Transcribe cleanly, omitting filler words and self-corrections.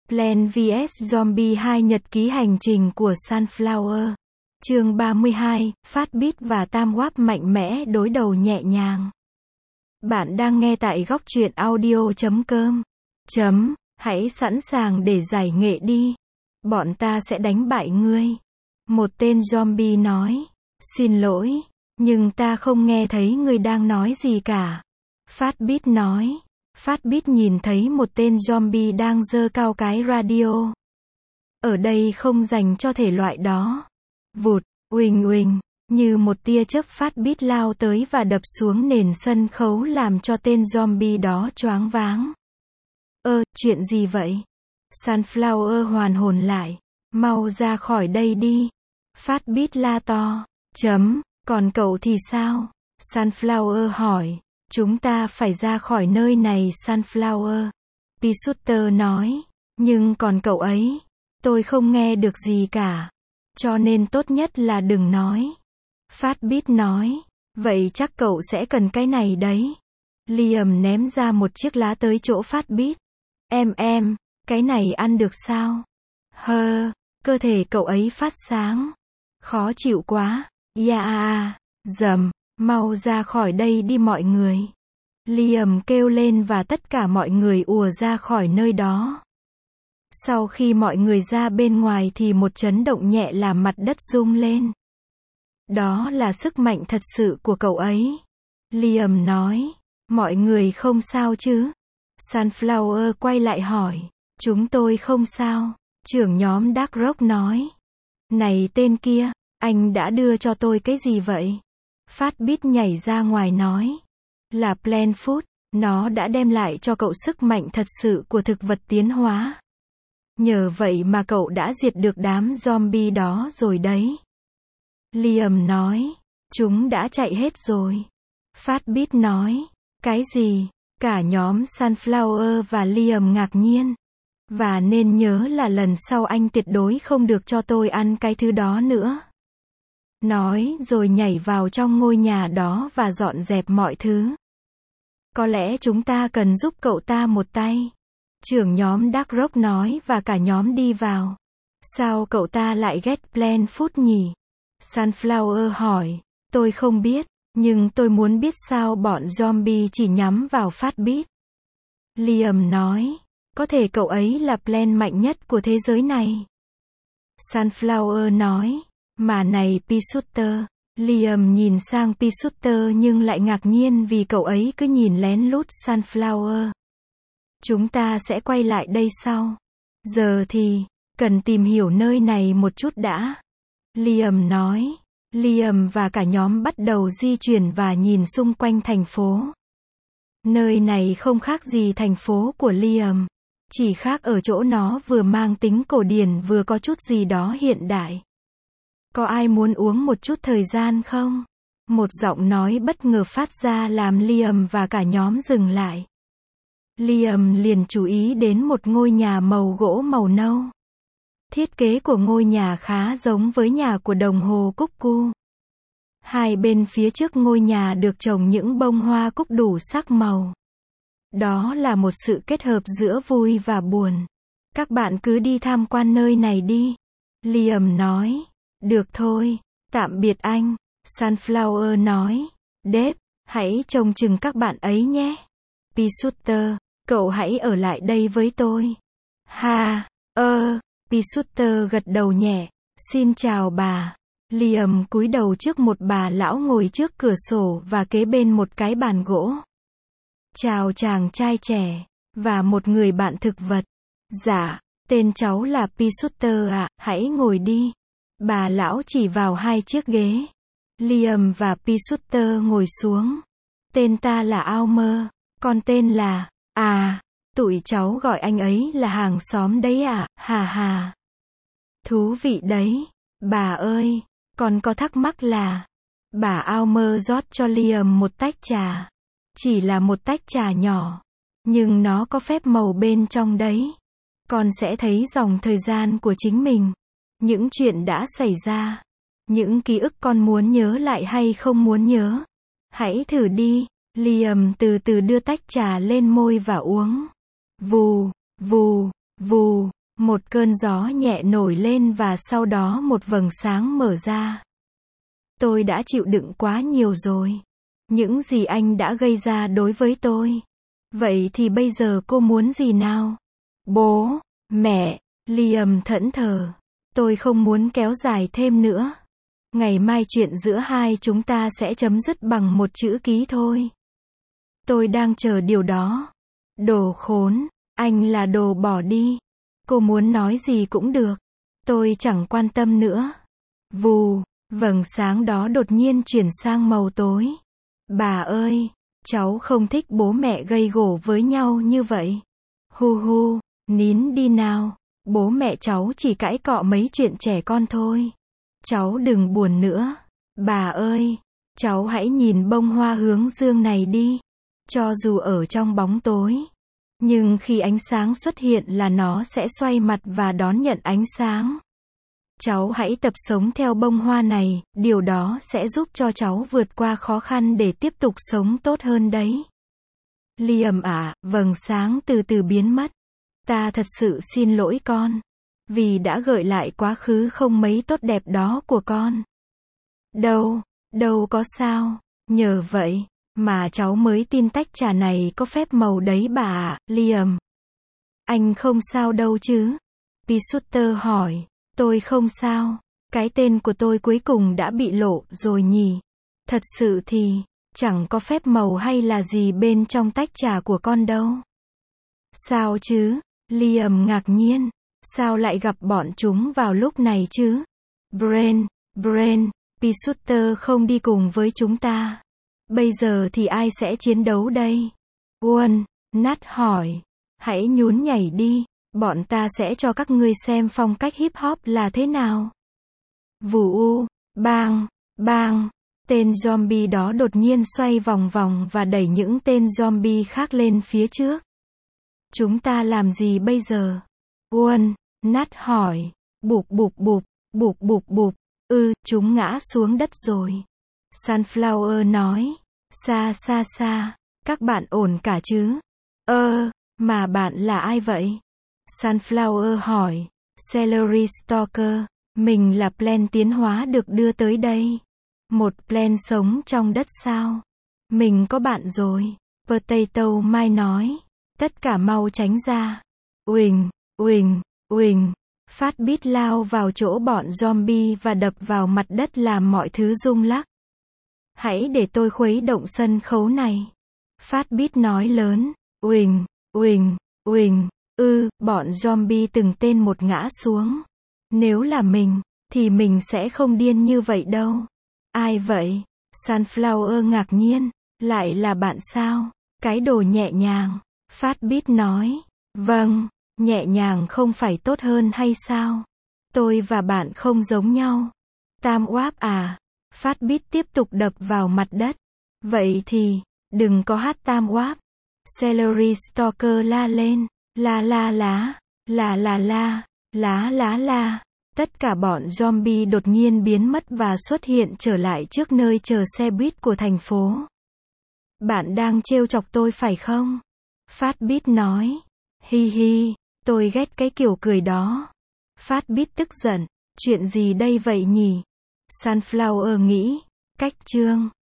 Plants vs Zombies 2 Nhật ký hành trình của Sunflower. Chương 32, Phát Beat và Tam Wap mạnh mẽ đối đầu nhẹ nhàng. Bạn đang nghe tại góc truyện audio.com. Hãy sẵn sàng để giải nghệ đi. Bọn ta sẽ đánh bại ngươi. Một tên zombie nói. Xin lỗi, nhưng ta không nghe thấy ngươi đang nói gì cả. Phát Beat nói. Phát Beat nhìn thấy một tên zombie đang giơ cao cái radio. Ở đây không dành cho thể loại đó. Vụt, uỳnh uỳnh, như một tia chớp Phát Beat lao tới và đập xuống nền sân khấu làm cho tên zombie đó choáng váng. Chuyện gì vậy? Sunflower hoàn hồn lại. Mau ra khỏi đây đi. Phát Beat la to. Còn cậu thì sao? Sunflower hỏi. Chúng ta phải ra khỏi nơi này Sunflower. Pea Shooter nói. Nhưng còn cậu ấy? Tôi không nghe được gì cả. Cho nên tốt nhất là đừng nói. Phát Beat nói. Vậy chắc cậu sẽ cần cái này đấy. Liam ném ra một chiếc lá tới chỗ Phát Beat. Cái này ăn được sao? Cơ thể cậu ấy phát sáng. Khó chịu quá. Mau ra khỏi đây đi mọi người. Liam kêu lên và tất cả mọi người ùa ra khỏi nơi đó. Sau khi mọi người ra bên ngoài thì một chấn động nhẹ làm mặt đất rung lên. Đó là sức mạnh thật sự của cậu ấy. Liam nói. Mọi người không sao chứ? Sunflower quay lại hỏi. Chúng tôi không sao. Trưởng nhóm Dark Rock nói. Này tên kia, anh đã đưa cho tôi cái gì vậy? Phát Beat nhảy ra ngoài nói. Là Plant Food, nó đã đem lại cho cậu sức mạnh thật sự của thực vật tiến hóa. Nhờ vậy mà cậu đã diệt được đám zombie đó rồi đấy. Liam nói. Chúng đã chạy hết rồi. Phát Beat nói. Cái gì? Cả nhóm Sunflower và Liam ngạc nhiên. Và nên nhớ là lần sau anh tuyệt đối không được cho tôi ăn cái thứ đó nữa. Nói rồi nhảy vào trong ngôi nhà đó và dọn dẹp mọi thứ. Có lẽ chúng ta cần giúp cậu ta một tay. Trưởng nhóm Dark Rock nói và cả nhóm đi vào. Sao cậu ta lại ghét Plant Food nhỉ? Sunflower hỏi. Tôi không biết, nhưng tôi muốn biết sao bọn zombie chỉ nhắm vào Phát Beat. Liam nói. Có thể cậu ấy là Plant mạnh nhất của thế giới này. Sunflower nói. Mà này Pea Shooter. Liam nhìn sang Pea Shooter nhưng lại ngạc nhiên vì cậu ấy cứ nhìn lén lút Sunflower. Chúng ta sẽ quay lại đây sau. Giờ thì, cần tìm hiểu nơi này một chút đã. Liam nói. Liam và cả nhóm bắt đầu di chuyển và nhìn xung quanh thành phố. Nơi này không khác gì thành phố của Liam. Chỉ khác ở chỗ nó vừa mang tính cổ điển vừa có chút gì đó hiện đại. Có ai muốn uống một chút thời gian không? Một giọng nói bất ngờ phát ra làm Liam và cả nhóm dừng lại. Liam liền chú ý đến một ngôi nhà màu gỗ màu nâu. Thiết kế của ngôi nhà khá giống với nhà của đồng hồ cúc cu. Hai bên phía trước ngôi nhà được trồng những bông hoa cúc đủ sắc màu. Đó là một sự kết hợp giữa vui và buồn. Các bạn cứ đi tham quan nơi này đi. Liam nói. Được thôi, tạm biệt anh. Sunflower nói. Dave, hãy trông chừng các bạn ấy nhé. Pea Shooter, cậu hãy ở lại đây với tôi. Pea Shooter gật đầu nhẹ. Xin chào bà. Liam cúi đầu trước một bà lão ngồi trước cửa sổ và kế bên một cái bàn gỗ. Chào chàng trai trẻ. Và một người bạn thực vật. Dạ, tên cháu là Pea Shooter ạ, hãy ngồi đi. Bà lão chỉ vào hai chiếc ghế. Liam và Pea Shooter ngồi xuống. Tên ta là Almer, còn tên là... tụi cháu gọi anh ấy là hàng xóm đấy ạ, Thú vị đấy. Bà ơi, con có thắc mắc là... Bà Almer rót cho Liam một tách trà. Chỉ là một tách trà nhỏ. Nhưng nó có phép màu bên trong đấy. Con sẽ thấy dòng thời gian của chính mình. Những chuyện đã xảy ra. Những ký ức con muốn nhớ lại hay không muốn nhớ. Hãy thử đi. Liam từ từ đưa tách trà lên môi và uống. Vù, vù, vù. Một cơn gió nhẹ nổi lên và sau đó một vầng sáng mở ra. Tôi đã chịu đựng quá nhiều rồi. Những gì anh đã gây ra đối với tôi. Vậy thì bây giờ cô muốn gì nào? Bố, mẹ, Liam thẫn thờ. Tôi không muốn kéo dài thêm nữa. Ngày mai chuyện giữa hai chúng ta sẽ chấm dứt bằng một chữ ký thôi. Tôi đang chờ điều đó. Đồ khốn, anh là đồ bỏ đi. Cô muốn nói gì cũng được. Tôi chẳng quan tâm nữa. Vù, vầng sáng đó đột nhiên chuyển sang màu tối. Bà ơi, cháu không thích bố mẹ gây gổ với nhau như vậy. Hu hu, nín đi nào. Bố mẹ cháu chỉ cãi cọ mấy chuyện trẻ con thôi. Cháu đừng buồn nữa. Bà ơi, cháu hãy nhìn bông hoa hướng dương này đi. Cho dù ở trong bóng tối, nhưng khi ánh sáng xuất hiện là nó sẽ xoay mặt và đón nhận ánh sáng. Cháu hãy tập sống theo bông hoa này, điều đó sẽ giúp cho cháu vượt qua khó khăn để tiếp tục sống tốt hơn đấy. Liam ạ, vầng sáng từ từ biến mất. Ta thật sự xin lỗi con. Vì đã gợi lại quá khứ không mấy tốt đẹp đó của con. Đâu có sao. Nhờ vậy mà cháu mới tin tách trà này có phép màu đấy bà ạ, Liam. Anh không sao đâu chứ? Peter hỏi. Tôi không sao. Cái tên của tôi cuối cùng đã bị lộ rồi nhỉ? Thật sự thì, chẳng có phép màu hay là gì bên trong tách trà của con đâu. Sao chứ? Liam ngạc nhiên. Sao lại gặp bọn chúng vào lúc này chứ? Brain, Peter không đi cùng với chúng ta. Bây giờ thì ai sẽ chiến đấu đây? Uôn, Nat hỏi. Hãy nhún nhảy đi. Bọn ta sẽ cho các ngươi xem phong cách hip hop là thế nào. Vù u, bang. Tên zombie đó đột nhiên xoay vòng vòng và đẩy những tên zombie khác lên phía trước. Chúng ta làm gì bây giờ? Uôn, Nat hỏi. Bụp. Chúng ngã xuống đất rồi. Sunflower nói. Xa. Các bạn ổn cả chứ? Mà bạn là ai vậy? Sunflower hỏi. Celery Stalker. Mình là plant tiến hóa được đưa tới đây. Một plant sống trong đất sao? Mình có bạn rồi. Potato Mai nói. Tất cả mau tránh ra. Uỳnh. Phát Bít lao vào chỗ bọn zombie và đập vào mặt đất làm mọi thứ rung lắc. Hãy để tôi khuấy động sân khấu này. Phát Bít nói lớn. Uỳnh. Bọn zombie từng tên một ngã xuống. Nếu là mình, thì mình sẽ không điên như vậy đâu. Ai vậy? Sunflower ngạc nhiên. Lại là bạn sao? Cái đồ nhẹ nhàng. Phát Bít nói. Vâng, nhẹ nhàng không phải tốt hơn hay sao? Tôi và bạn không giống nhau. Tam oáp à? Phát Bít tiếp tục đập vào mặt đất. Vậy thì, đừng có hát tam oáp. Celery Stalker la lên. La. Tất cả bọn zombie đột nhiên biến mất và xuất hiện trở lại trước nơi chờ xe buýt của thành phố. Bạn đang trêu chọc tôi phải không? Phát Bít nói. Hi, tôi ghét cái kiểu cười đó. Phát Bít tức giận. Chuyện gì đây vậy nhỉ? Sunflower nghĩ. Cách chương.